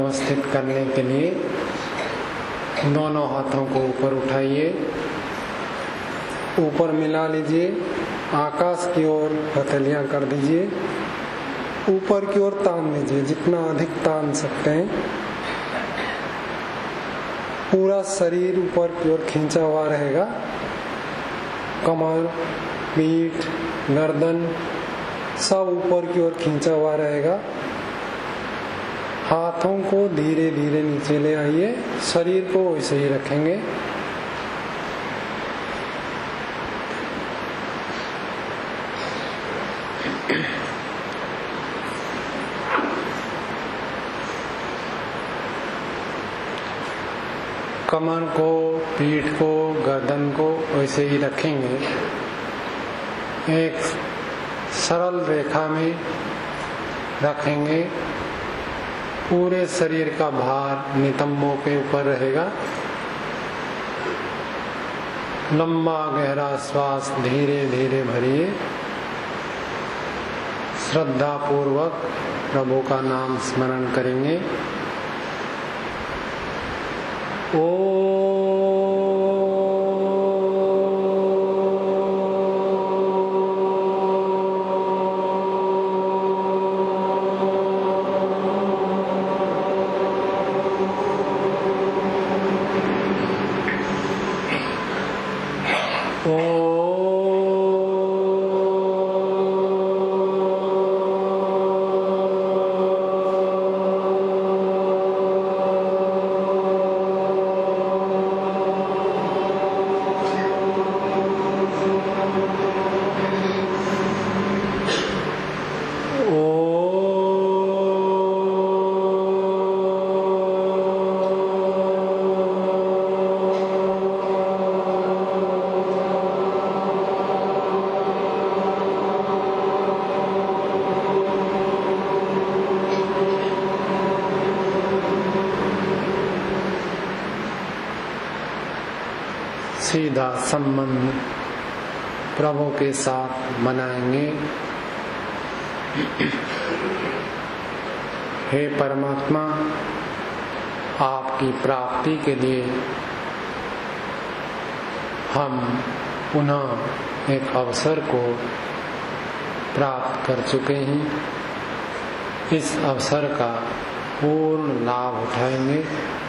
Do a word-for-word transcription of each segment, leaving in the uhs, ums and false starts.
व्यवस्थित करने के लिए दोनों हाथों को ऊपर उठाइए, ऊपर मिला लीजिए, आकाश की ओर हथेलियां कर दीजिए, ऊपर की ओर तान लीजिए, जितना अधिक तान सकते हैं। पूरा शरीर ऊपर की ओर खींचा हुआ रहेगा, कमर, पीठ, गर्दन सब ऊपर की ओर खींचा हुआ रहेगा। हाथों को धीरे धीरे नीचे ले आइए, शरीर को वैसे ही रखेंगे। कमर को, पीठ को, गर्दन को वैसे ही रखेंगे। एक सरल रेखा में रखेंगे। पूरे शरीर का भार नितंबों के ऊपर रहेगा। लंबा गहरा श्वास धीरे धीरे भरिए। श्रद्धा पूर्वक प्रभु का नाम स्मरण करेंगे। ओ सीधा संबंध प्रभु के साथ बनाएंगे। हे परमात्मा, आपकी प्राप्ति के लिए हम पुनः एक अवसर को प्राप्त कर चुके हैं। इस अवसर का पूर्ण लाभ उठाएंगे।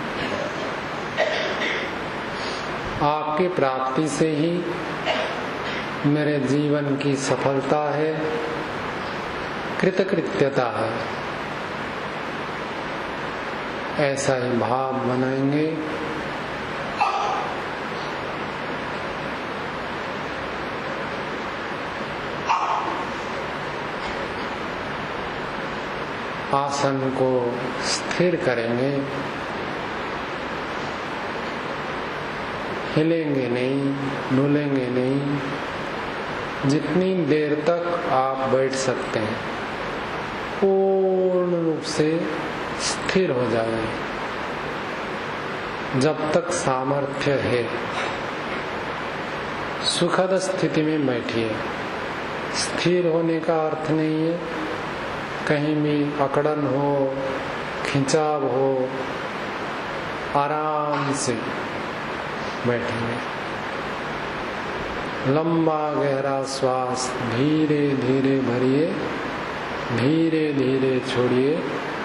आपकी प्राप्ति से ही मेरे जीवन की सफलता है, कृतकृत्यता है, ऐसा ही भाव बनाएंगे। आसन को स्थिर करेंगे, हिलेंगे नहीं, डुलेंगे नहीं। जितनी देर तक आप बैठ सकते हैं पूर्ण रूप से स्थिर हो जाएं। जब तक सामर्थ्य है सुखद स्थिति में बैठिए। स्थिर होने का अर्थ नहीं है कहीं भी अकड़न हो, खिंचाव हो। आराम से बैठेंगे। लंबा गहरा श्वास धीरे धीरे भरिए, धीरे धीरे छोड़िए।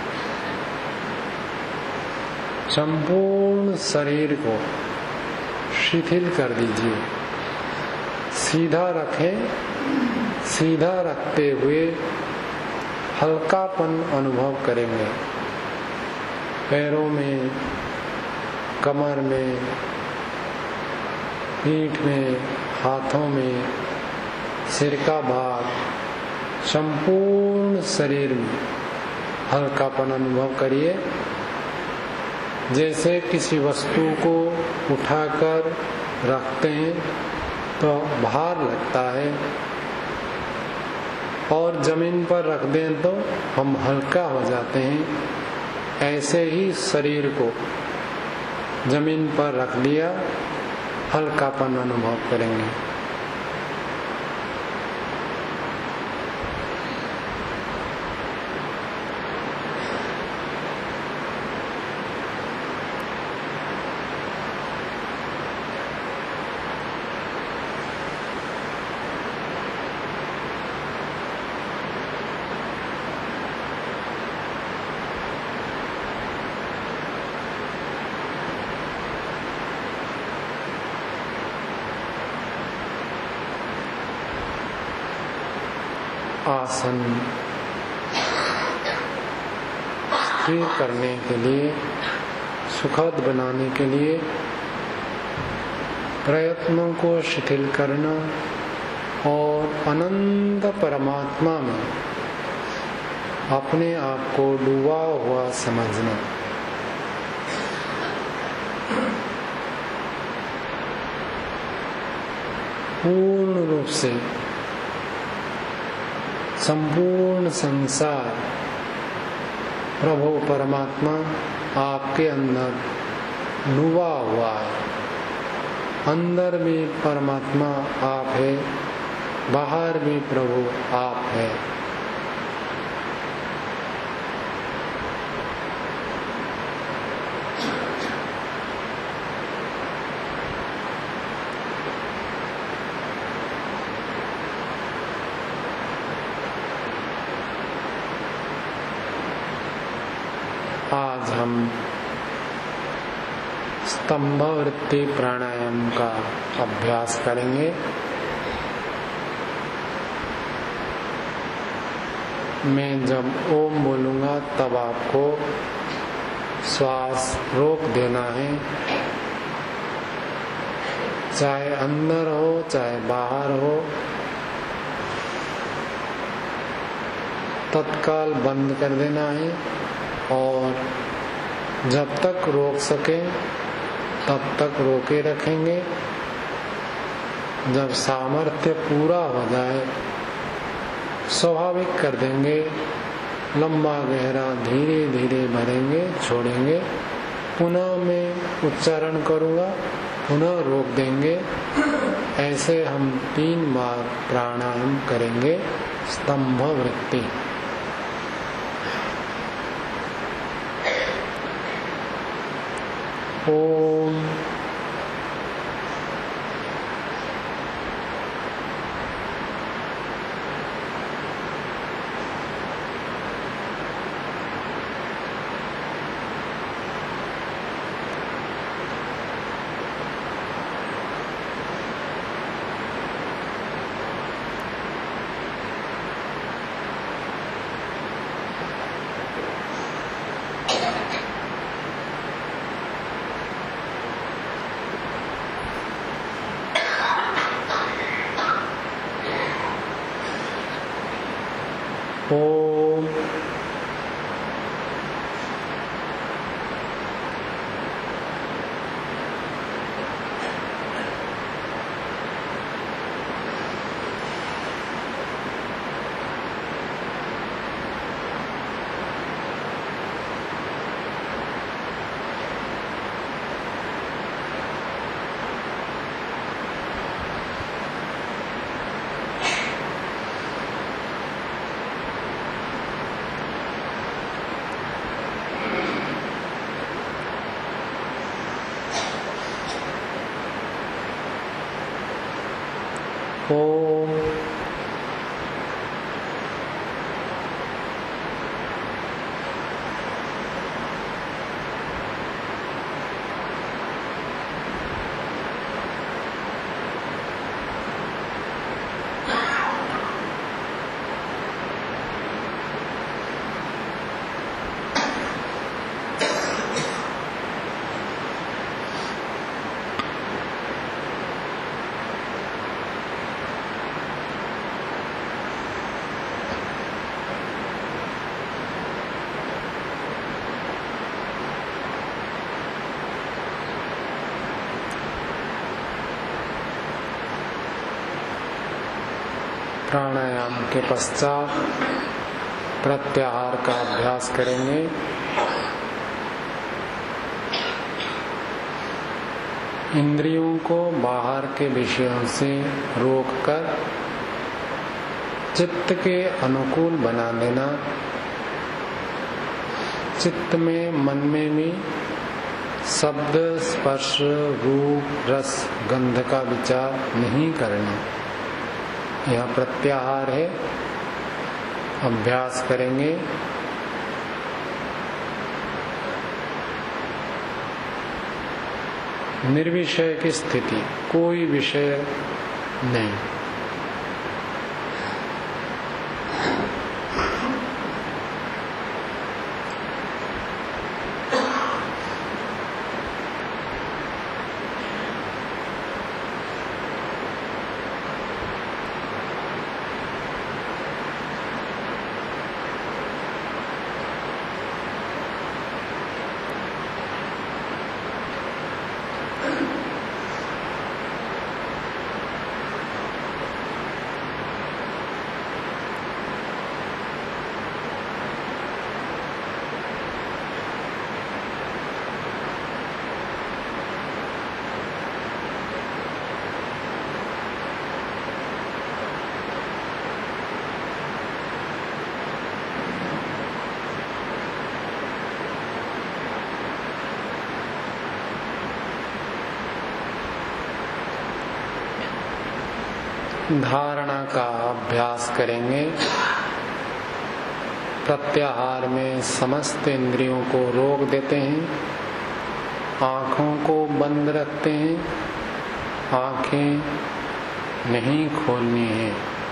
संपूर्ण शरीर को शिथिल कर दीजिए। सीधा रखें। सीधा रखते हुए हल्कापन अनुभव करेंगे। पैरों में, कमर में, पीठ में, हाथों में, सिर का भाग, संपूर्ण शरीर में हल्कापन अनुभव करिए। जैसे किसी वस्तु को उठाकर रखते हैं तो भार लगता है, और जमीन पर रख दें तो हम हल्का हो जाते हैं। ऐसे ही शरीर को जमीन पर रख दिया, हल्कापन अनुभव करेंगे। आसन स्थिर करने के लिए, सुखद बनाने के लिए प्रयत्नों को शिथिल करना और अनंत परमात्मा में अपने आप को डूबा हुआ समझना। पूर्ण रूप से संपूर्ण संसार प्रभु परमात्मा आपके अंदर डूबा हुआ है। अंदर भी परमात्मा आप है, बाहर भी प्रभु आप है। आज हम स्तंभ वृत्ति प्राणायाम का अभ्यास करेंगे। मैं जब ओम बोलूंगा तब आपको श्वास रोक देना है, चाहे अंदर हो चाहे बाहर हो, तत्काल बंद कर देना है और जब तक रोक सके तब तक रोके रखेंगे। जब सामर्थ्य पूरा हो जाए स्वाभाविक कर देंगे, लंबा गहरा धीरे धीरे भरेंगे, छोड़ेंगे। पुनः मैं उच्चारण करूँगा, पुनः रोक देंगे। ऐसे हम तीन बार प्राणायाम करेंगे स्तंभ वृत्ति। ओम ओम ओम प्राणायाम के पश्चात प्रत्याहार का अभ्यास करेंगे। इंद्रियों को बाहर के विषयों से रोककर चित्त के अनुकूल बना देना। चित्त में, मन में भी शब्द, स्पर्श, रूप, रस, गंध का विचार नहीं करना। यह प्रत्याहार है। अभ्यास करेंगे। निर्विषय की स्थिति, कोई विषय नहीं। धारणा का अभ्यास करेंगे। प्रत्याहार में समस्त इंद्रियों को रोक देते हैं, आँखों को बंद रखते हैं, आँखें नहीं खोलनी है।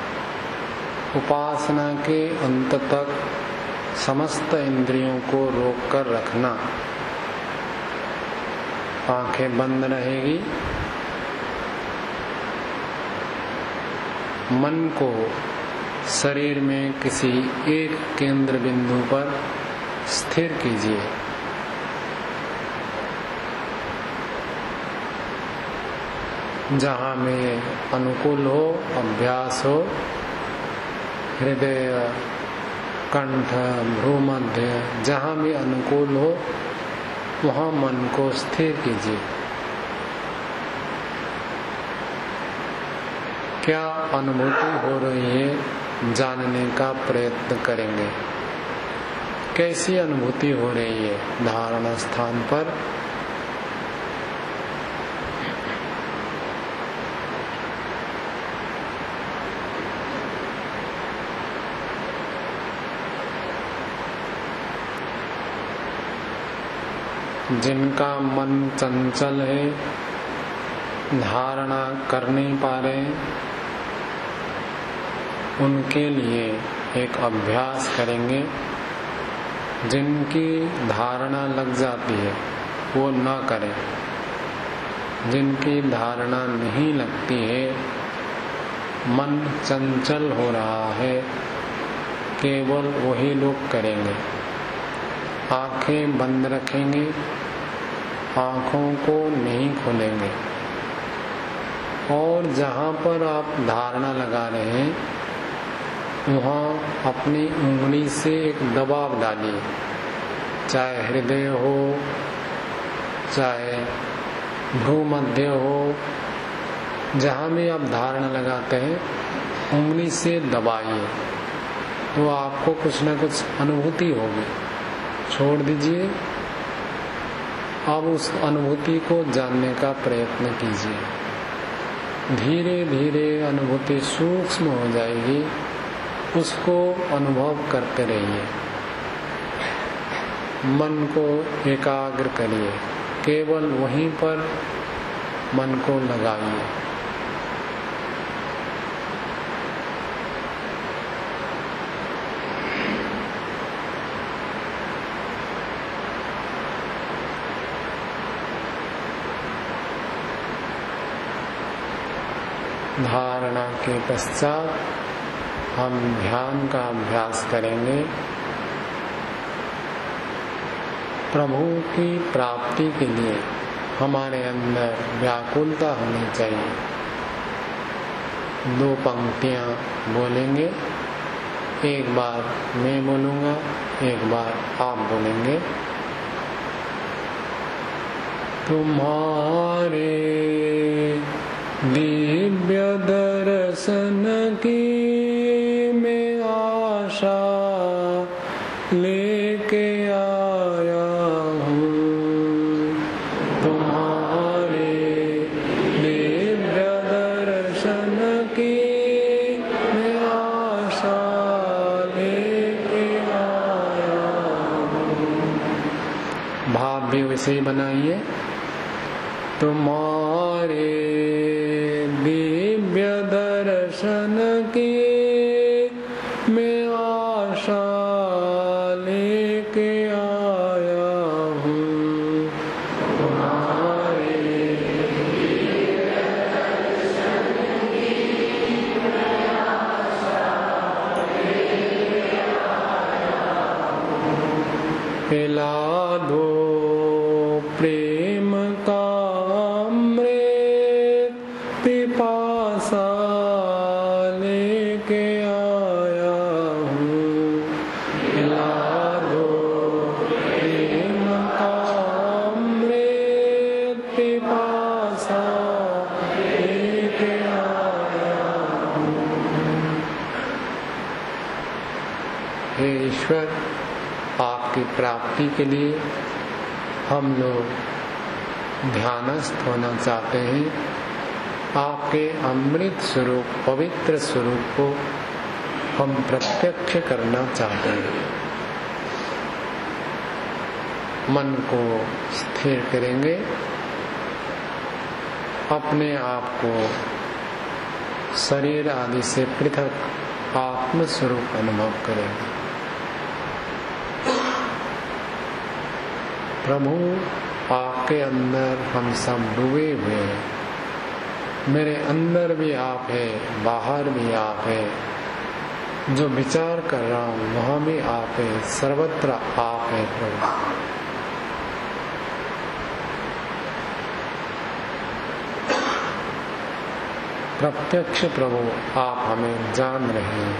उपासना के अंत तक समस्त इंद्रियों को रोक कर रखना। आँखें बंद रहेगी, मन को शरीर में किसी एक केंद्र बिंदु पर स्थिर कीजिए। जहाँ में अनुकूल हो अभ्यास हो, हृदय, कंठ, भ्रूमध्य, जहाँ भी अनुकूल हो वहाँ मन को स्थिर कीजिए। क्या अनुभूति हो रही है जानने का प्रयत्न करेंगे। कैसी अनुभूति हो रही है धारणा स्थान पर। जिनका मन चंचल है, धारणा कर नहीं पा रहे, उनके लिए एक अभ्यास करेंगे। जिनकी धारणा लग जाती है वो ना करें, जिनकी धारणा नहीं लगती है, मन चंचल हो रहा है, केवल वही लोग करेंगे। आंखें बंद रखेंगे, आंखों को नहीं खोलेंगे और जहाँ पर आप धारणा लगा रहे हैं वहाँ अपनी उंगली से एक दबाव डालिए। चाहे हृदय हो, चाहे भ्रूमध्य हो, जहाँ भी आप धारणा लगाते हैं उंगली से दबाइए तो आपको कुछ न कुछ अनुभूति होगी। छोड़ दीजिए, अब उस अनुभूति को जानने का प्रयत्न कीजिए। धीरे धीरे अनुभूति सूक्ष्म हो जाएगी, उसको अनुभव करते रहिए। मन को एकाग्र करिए, केवल वहीं पर मन को लगाइए। धारणा के पश्चात हम ध्यान का अभ्यास करेंगे। प्रभु की प्राप्ति के लिए हमारे अंदर व्याकुलता होनी चाहिए। दो पंक्तियां बोलेंगे, एक बार मैं बोलूँगा, एक बार आप बोलेंगे। तुम्हारे दिव्य दर्शन की मैं आशा लेके आया हूँ। तुम्हारे दिव्य दर्शन की मैं आशा लेके आया हूँ। भाव भी वैसे ही बनाइए। तुम्हारे दिव्य दर्शन की मैं आशा लेके आया हूँ। तुम्हारे दिव्य दर्शन की मैं आशा लेके आया हूँ। पिला दो प्रेम का पिपासा लेके आया हूँ। पिला दो प्रेम का अमृत, पिपासा लेके आया हूँ। हे ईश्वर, आपकी प्राप्ति के लिए हम लोग ध्यानस्थ होना चाहते हैं। आपके अमृत स्वरूप पवित्र स्वरूप को हम प्रत्यक्ष करना चाहते हैं। मन को स्थिर करेंगे, अपने आप को शरीर आदि से पृथक आत्म स्वरूप अनुभव करेंगे। प्रभु आपके अंदर हम सब डूबे हुए हैं, मेरे अंदर भी आप है, बाहर भी आप है, जो विचार कर रहा हूँ वहाँ भी आप है, सर्वत्र आप है प्रभु। प्रत्यक्ष प्रभु आप हमें जान रहे हैं,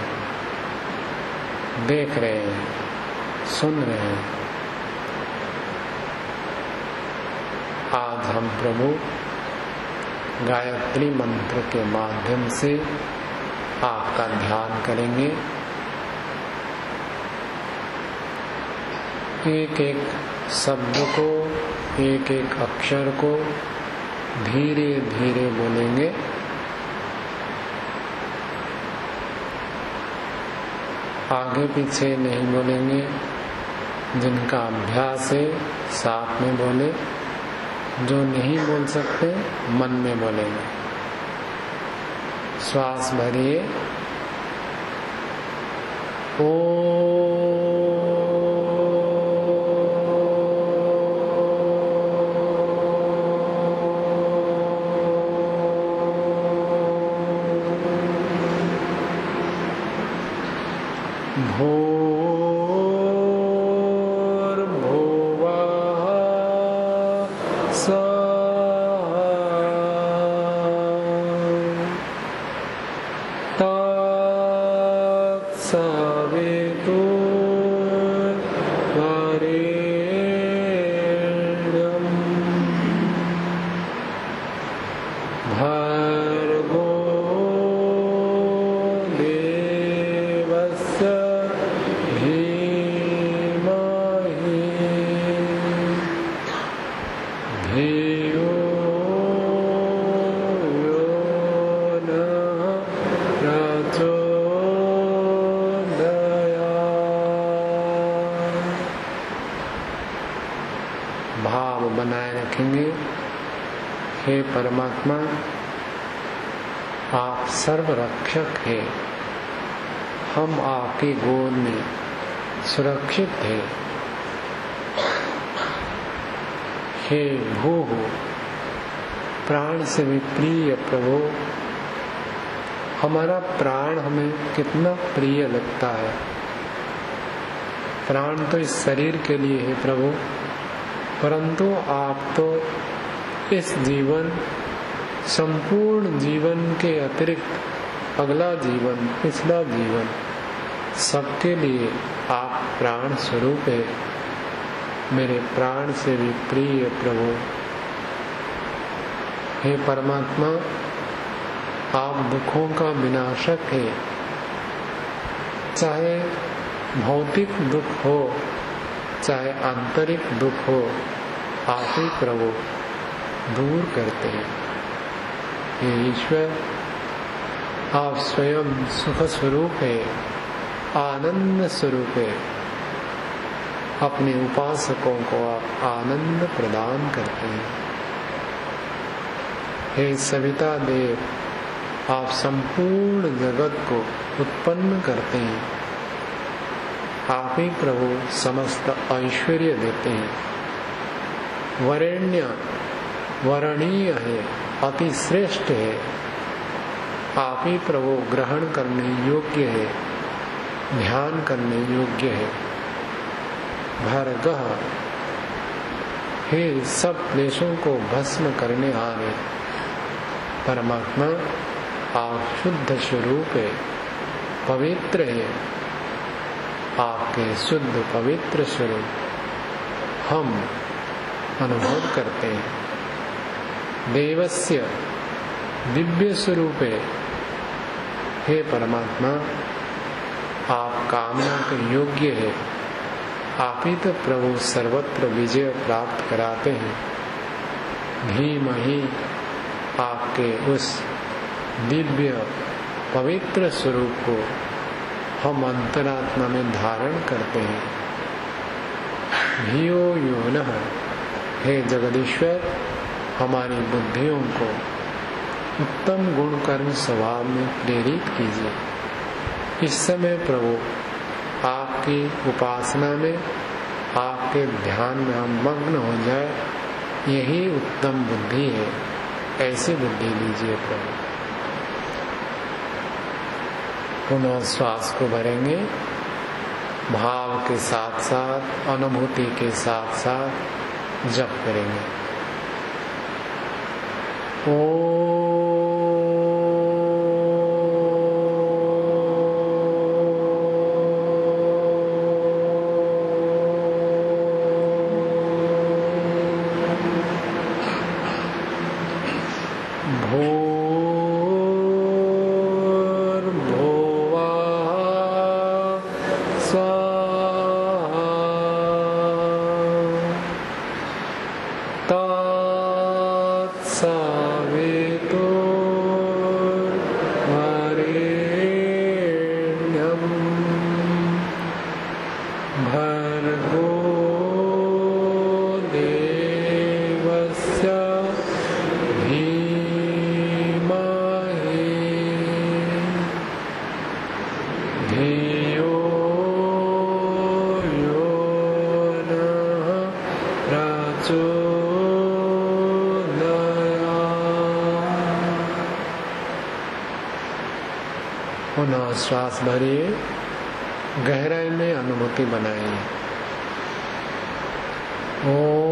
देख रहे हैं, सुन रहे हैं। आज हम प्रभु गायत्री मंत्र के माध्यम से आपका ध्यान करेंगे। एक एक शब्द को, एक एक अक्षर को धीरे धीरे बोलेंगे। आगे पीछे नहीं बोलेंगे, जिनका अभ्यास है साथ में बोले, जो नहीं बोल सकते मन में बोलेंगे। श्वास भरिए, ओ हे परमात्मा, आप सर्वरक्षक है, हम आपकी गोद में सुरक्षित है। हे भू प्राण से भी प्रिय प्रभु, हमारा प्राण हमें कितना प्रिय लगता है। प्राण तो इस शरीर के लिए है प्रभु, परंतु आप तो इस जीवन, संपूर्ण जीवन के अतिरिक्त अगला जीवन, पिछला जीवन, सबके लिए आप प्राण स्वरूप है। मेरे प्राण से भी प्रिय प्रभु, हे परमात्मा, आप दुखों का विनाशक है। चाहे भौतिक दुख हो, चाहे आंतरिक दुख हो, आप ही प्रभु दूर करते हैं। हे ईश्वर, आप स्वयं सुख स्वरूप है, आनंद स्वरूप है। अपने उपासकों को आप आनंद प्रदान करते हैं। हे सविता देव, आप संपूर्ण जगत को उत्पन्न करते हैं। आप ही प्रभु समस्त ऐश्वर्य देते हैं। वरेण्य वरणीय है, अति श्रेष्ठ है। आप ही प्रभु ग्रहण करने योग्य है, ध्यान करने योग्य है। भर्गः, हे सब क्लेशों को भस्म करने वाले परमात्मा, आप शुद्ध स्वरूप है, पवित्र है। आपके शुद्ध पवित्र स्वरूप हम अनुभव करते हैं। देवस्य दिव्य स्वरूप है। हे परमात्मा, आप कामना के योग्य है। आप ही तो प्रभु सर्वत्र विजय प्राप्त कराते हैं। धीमहि आपके उस दिव्य पवित्र स्वरूप को हम अंतरात्मा में धारण करते हैं। धियो यो नः, हे जगदीश्वर, हमारी बुद्धियों को उत्तम गुण कर्म स्वभाव में प्रेरित कीजिए। इस समय प्रभु आपकी उपासना में, आपके ध्यान में हम मग्न हो जाए, यही उत्तम बुद्धि है। ऐसी बुद्धि दीजिए प्रभु। पुनः श्वास को भरेंगे, भाव के साथ साथ, अनुभूति के साथ साथ जप करेंगे। ओ पुनः श्वास भरिए, गहराई में अनुभूति बनाइए। ओ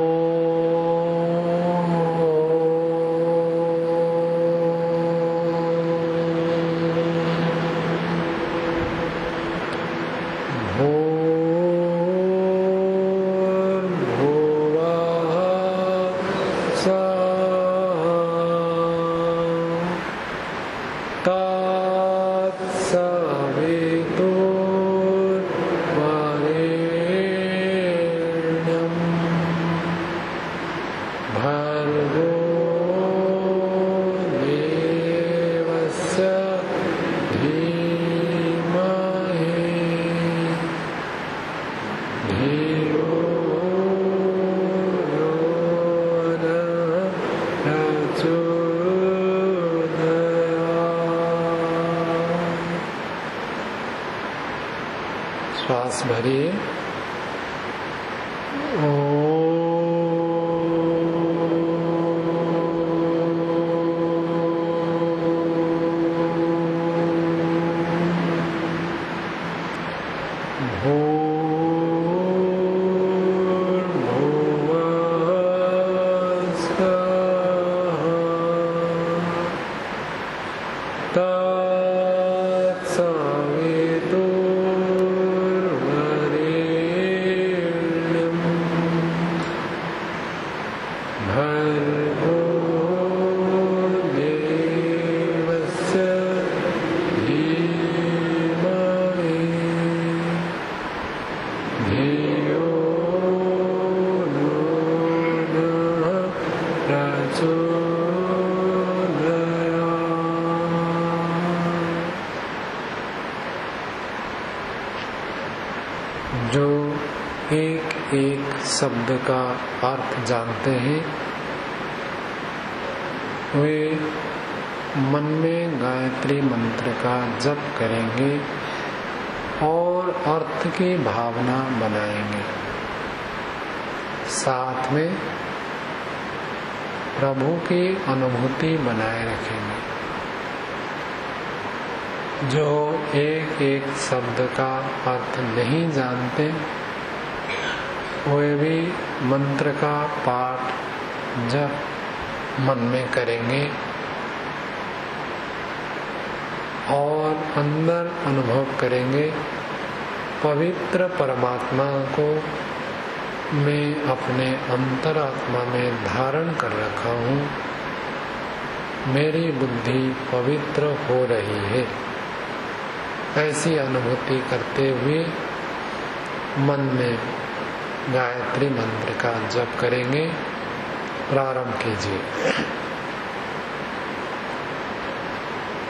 श्वास भरिए। जो एक एक शब्द का अर्थ जानते हैं, वे मन में गायत्री मंत्र का जप करेंगे और अर्थ की भावना बनाएंगे। साथ में प्रभु की अनुभूति बनाए रखेंगे। जो एक एक शब्द का अर्थ नहीं जानते, वे भी मंत्र का पाठ जप मन में करेंगे और अंदर अनुभव करेंगे, पवित्र परमात्मा को मैं अपने अंतरात्मा में धारण कर रखा हूँ, मेरी बुद्धि पवित्र हो रही है। ऐसी अनुभूति करते हुए मन में गायत्री मंत्र का जप करेंगे। प्रारंभ कीजिए।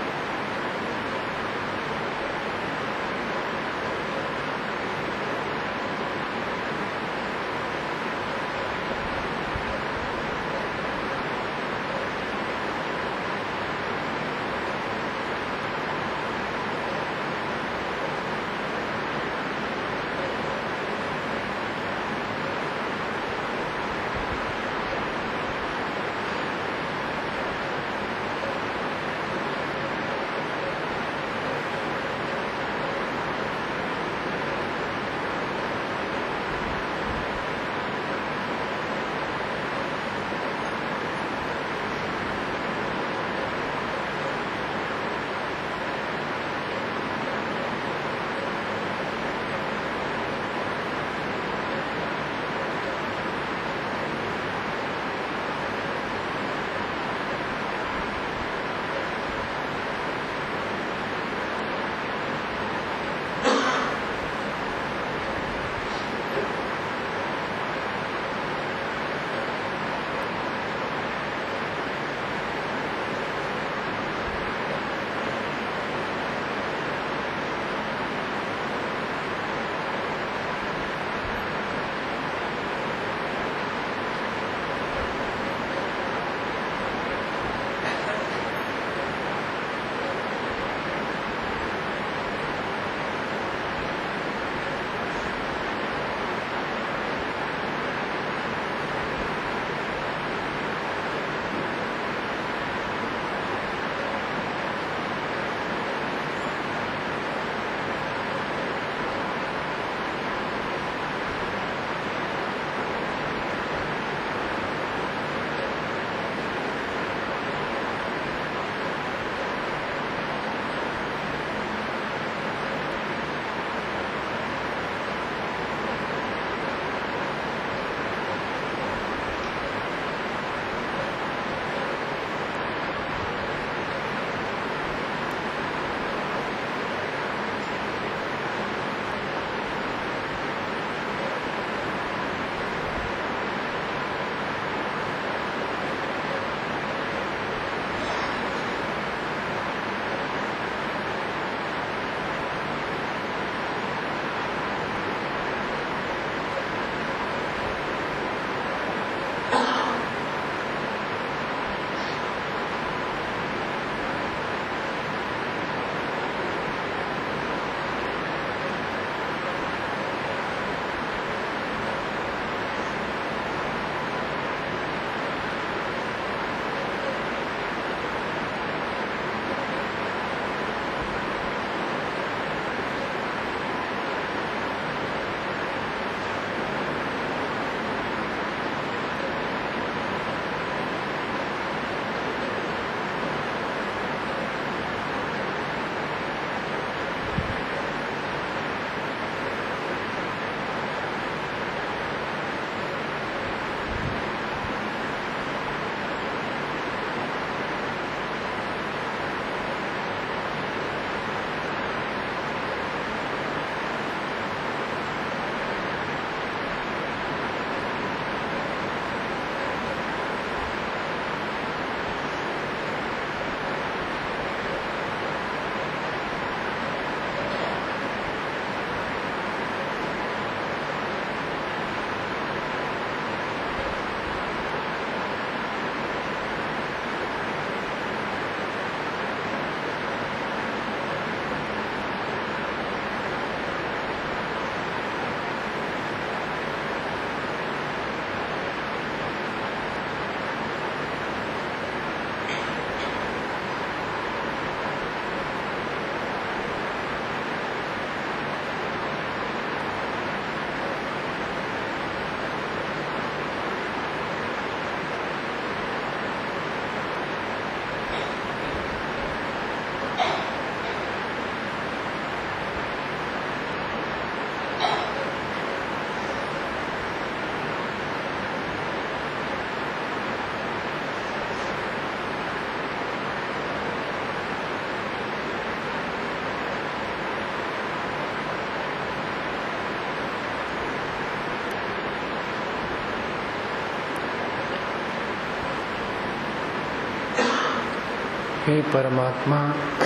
हे परमात्मा,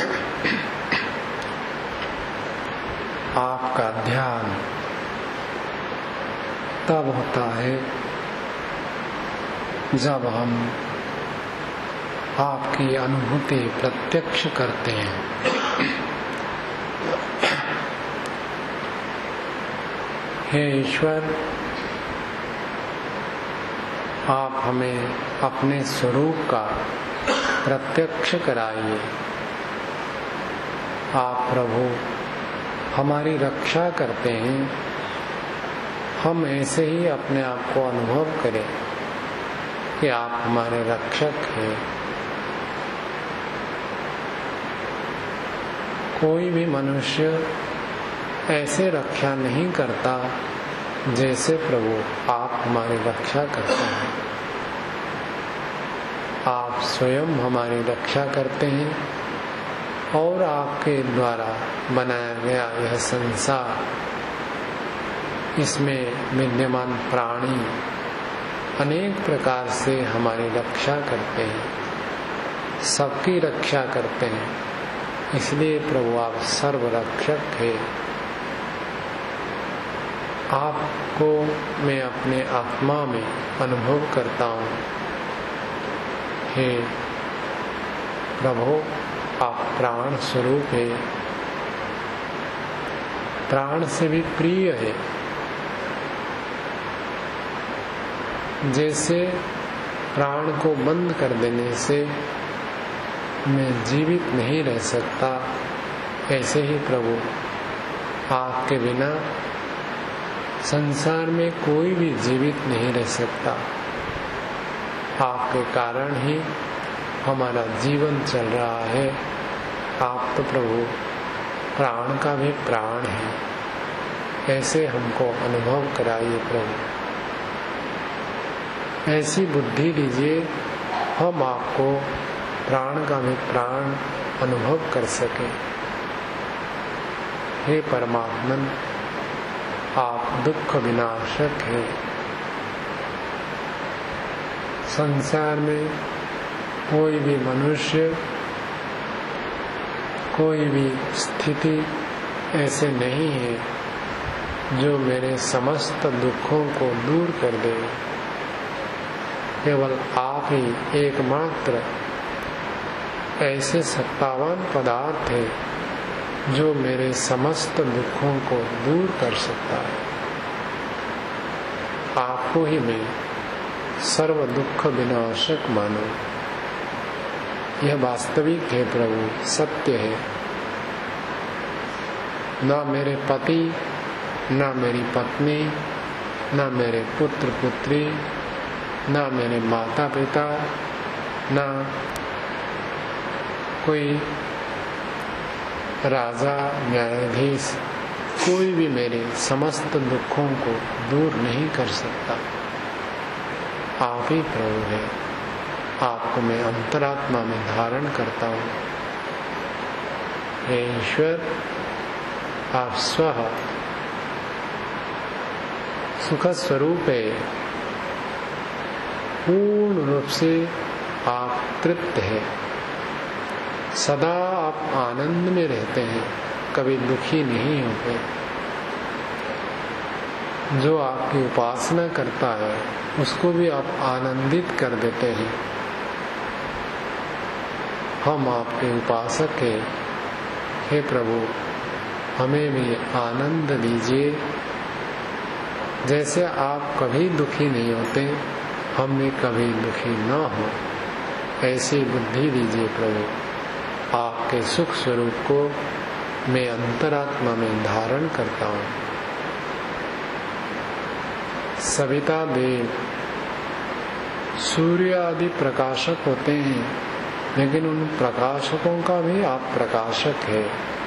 आपका ध्यान तब होता है जब हम आपकी अनुभूति प्रत्यक्ष करते हैं। हे ईश्वर, आप हमें अपने स्वरूप का प्रत्यक्ष कराइए। आप प्रभु हमारी रक्षा करते हैं, हम ऐसे ही अपने आप को अनुभव करें कि आप हमारे रक्षक हैं। कोई भी मनुष्य ऐसे रक्षा नहीं करता जैसे प्रभु आप हमारी रक्षा करते हैं। आप स्वयं हमारी रक्षा करते हैं और आपके द्वारा बनाया गया यह संसार, इसमें विद्यमान प्राणी अनेक प्रकार से हमारी रक्षा करते हैं, सबकी रक्षा करते हैं। इसलिए प्रभु आप सर्वरक्षक है। आपको मैं अपने आत्मा में अनुभव करता हूँ। हे प्रभु, आप प्राण स्वरूप है, प्राण से भी प्रिय है। जैसे प्राण को बंद कर देने से मैं जीवित नहीं रह सकता, ऐसे ही प्रभु आपके बिना संसार में कोई भी जीवित नहीं रह सकता। आपके कारण ही हमारा जीवन चल रहा है। आप तो प्रभु प्राण का भी प्राण है, ऐसे हमको अनुभव कराइए प्रभु। ऐसी बुद्धि दीजिए हम आपको प्राण का भी प्राण अनुभव कर सके। हे परमात्मन, आप दुख विनाशक है। संसार में कोई भी मनुष्य, कोई भी स्थिति ऐसे नहीं है जो मेरे समस्त दुखों को दूर कर दे। केवल आप ही एकमात्र ऐसे सत्तावान पदार्थ है जो मेरे समस्त दुखों को दूर कर सकता है। आपको ही मैं सर्व दुख विनाशक मानो। यह वास्तविक है प्रभु, सत्य है। ना मेरे पति, ना मेरी पत्नी, ना मेरे पुत्र पुत्री, ना मेरे माता पिता, ना कोई राजा न्यायाधीश, कोई भी मेरे समस्त दुखों को दूर नहीं कर सकता। आप ही प्रभु है। आपको मैं अंतरात्मा में धारण करता हूँ। हे ईश्वर, आप स्वः सुख स्वरूप है, पूर्ण रूप से आप तृप्त है। सदा आप आनंद में रहते हैं, कभी दुखी नहीं होते। जो आपकी उपासना करता है उसको भी आप आनंदित कर देते हैं। हम आपके उपासक हैं। हे प्रभु, हमें भी आनंद दीजिए। जैसे आप कभी दुखी नहीं होते, हम भी कभी दुखी न हो, ऐसी बुद्धि दीजिए प्रभु। आपके सुख स्वरूप को मैं अंतरात्मा में धारण करता हूँ। सविता देव सूर्य आदि प्रकाशक होते हैं, लेकिन उन प्रकाशकों का भी आप प्रकाशक है।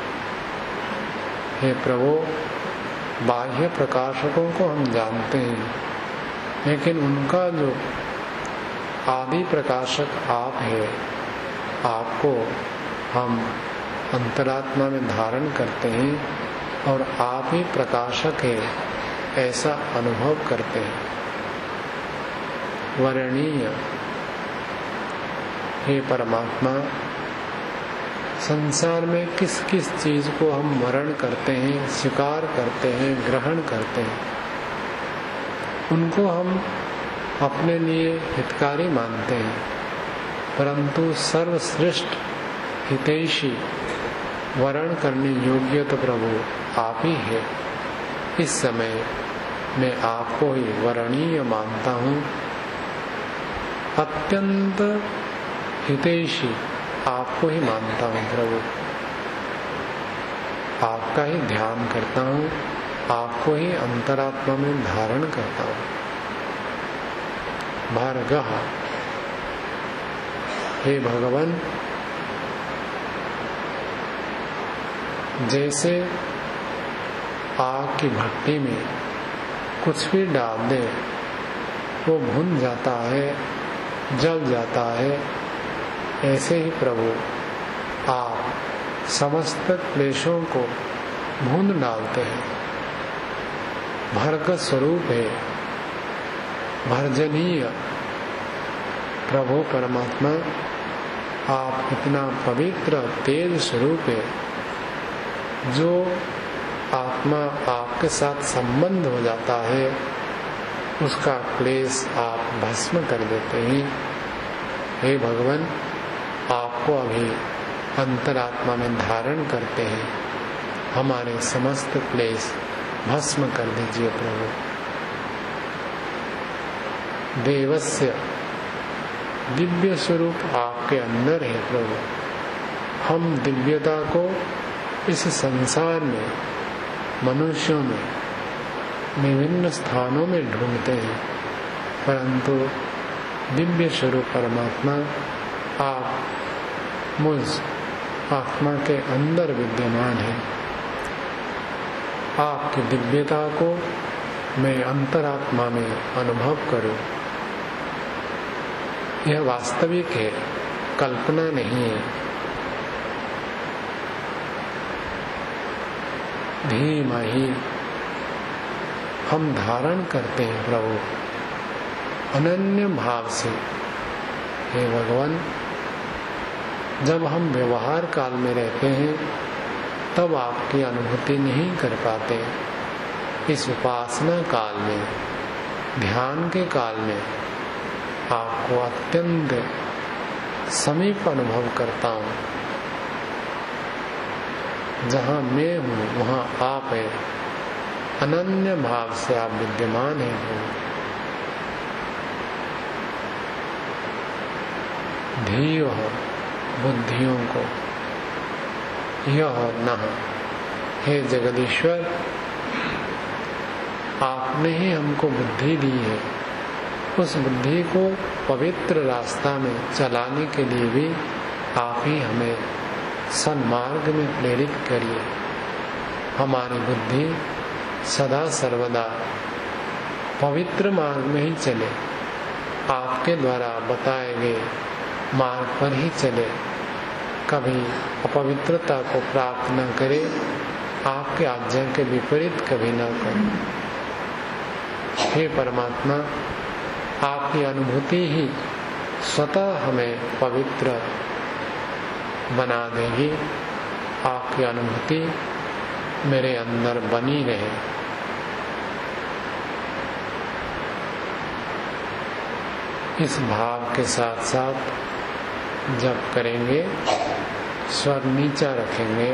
हे प्रभु, बाह्य प्रकाशकों को हम जानते हैं, लेकिन उनका जो आदि प्रकाशक आप है, आपको हम अंतरात्मा में धारण करते हैं और आप ही प्रकाशक है, ऐसा अनुभव करते हैं। वर्णीय हे परमात्मा, संसार में किस किस चीज को हम वर्ण करते हैं, स्वीकार करते हैं, ग्रहण करते हैं, उनको हम अपने लिए हितकारी मानते हैं, परंतु सर्वश्रेष्ठ हितैषी वर्ण करने योग्य तो प्रभु आप ही है। इस समय मैं आपको ही वरणीय मानता हूँ, अत्यंत हितैषी आपको ही मानता हूँ प्रभु। आपका ही ध्यान करता हूँ, आपको ही अंतरात्मा में धारण करता हूँ। भार्गव, हे भगवान, जैसे आग की भट्टी में कुछ भी डाल दे वो भुन जाता है, जल जाता है, ऐसे ही प्रभु आप समस्त क्लेशों को भून डालते हैं। भर्ग स्वरूप है, भर्जनीय प्रभु परमात्मा, आप इतना पवित्र तेज स्वरूप है, जो आत्मा आपके साथ संबंध हो जाता है उसका क्लेश आप भस्म कर देते हैं। हे भगवान, आपको अभी अंतरात्मा में धारण करते हैं, हमारे समस्त क्लेश भस्म कर दीजिए प्रभु। देवस्य दिव्य स्वरूप आपके अंदर है प्रभु। हम दिव्यता को इस संसार में, मनुष्यों में, विभिन्न स्थानों में ढूंढते हैं, परंतु दिव्य स्वरूप परमात्मा आप मुझ आत्मा के अंदर विद्यमान है। आपकी दिव्यता को मैं अंतरात्मा में अनुभव करूं, यह वास्तविक है, कल्पना नहीं है। धीमहि हम धारण करते हैं प्रभु अनन्य भाव से। हे भगवान, जब हम व्यवहार काल में रहते हैं तब आपकी अनुभूति नहीं कर पाते। इस उपासना काल में, ध्यान के काल में आपको अत्यंत समीप अनुभव करता हूँ। जहाँ मैं हूँ वहाँ आप है, अनन्य भाव से आप विद्यमान हैं। धीयो बुद्धियों को यह न, हे जगदीश्वर, आपने ही हमको बुद्धि दी है। उस बुद्धि को पवित्र रास्ता में चलाने के लिए भी आप ही हमें सन्मार्ग में प्रेरित करिए। हमारी बुद्धि सदा सर्वदा पवित्र मार्ग में ही चले, आपके द्वारा बताए गए मार्ग पर ही चले, कभी अपवित्रता को प्राप्त न करे, आपके आज्ञा के विपरीत कभी न करे। हे परमात्मा, आपकी अनुभूति ही स्वतः हमें पवित्र बना देगी। आपकी अनुभूति मेरे अंदर बनी रहे। इस भाव के साथ साथ जब करेंगे, स्वर नीचा रखेंगे।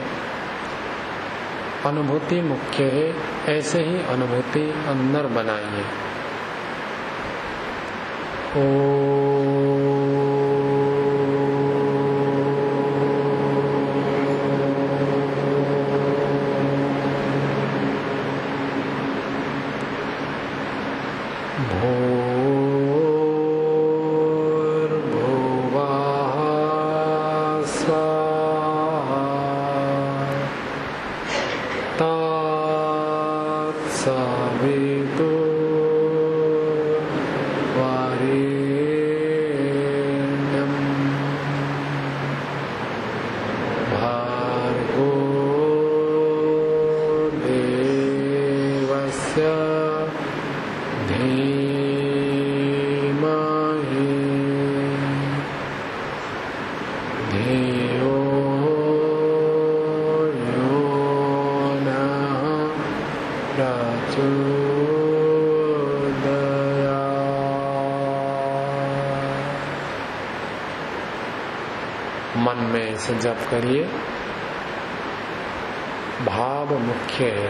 अनुभूति मुख्य है, ऐसे ही अनुभूति अंदर बनाइए। ओ सवितु वरेण्यं मन में इसे जप करिए। भाव मुख्य है।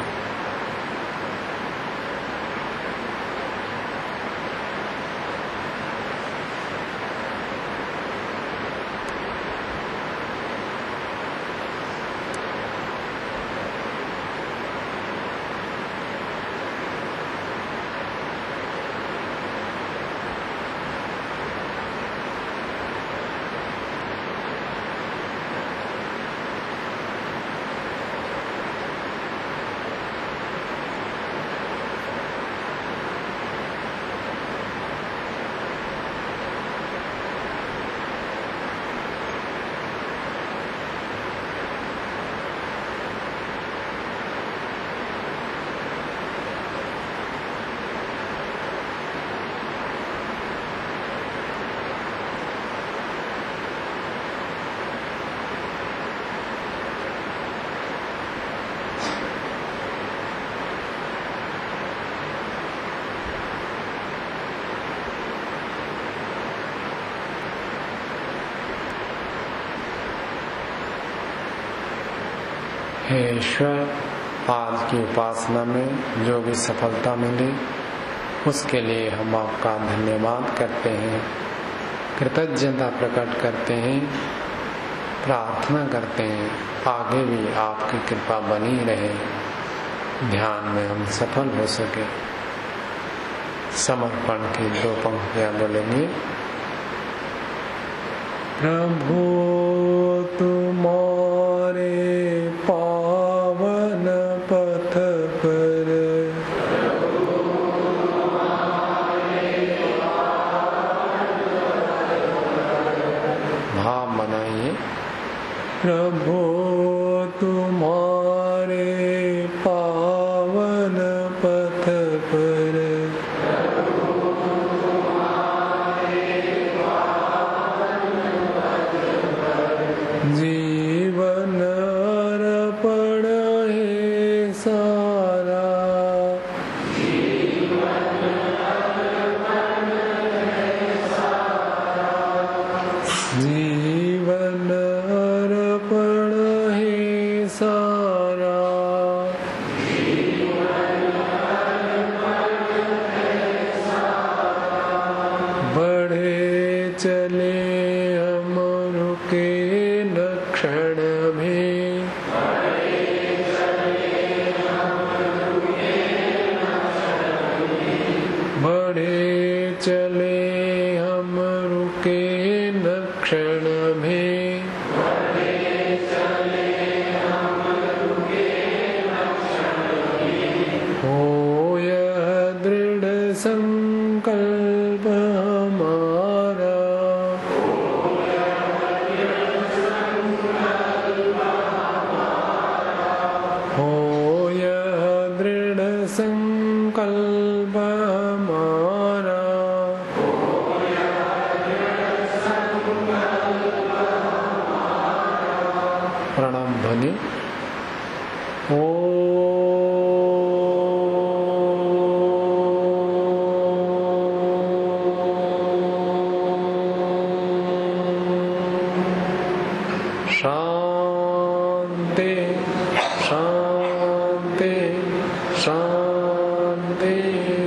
हे ईश्वर, आज की उपासना में जो भी सफलता मिली उसके लिए हम आपका धन्यवाद करते हैं, कृतज्ञता प्रकट करते हैं, प्रार्थना करते हैं आगे भी आपकी कृपा बनी रहे, ध्यान में हम सफल हो सके। समर्पण की दो पंक्तियां बोलेंगे। प्रभु तुम्हारे पावन पथ पर भाव बनाइए। प्रभु तुम्हारे पावन पथ पर जीवन अर्पण है सारा, जीवन अर्पण है सारा, बढ़े चले हम रुके न क्षण में, बढ़े चले हम रुके न क्षण में, हो यह दृढ़ संकल्प हमारा, हो यह दृढ़ संकल्प हमारा, प्रणव ध्वनि। ओ शांति शांति शांति।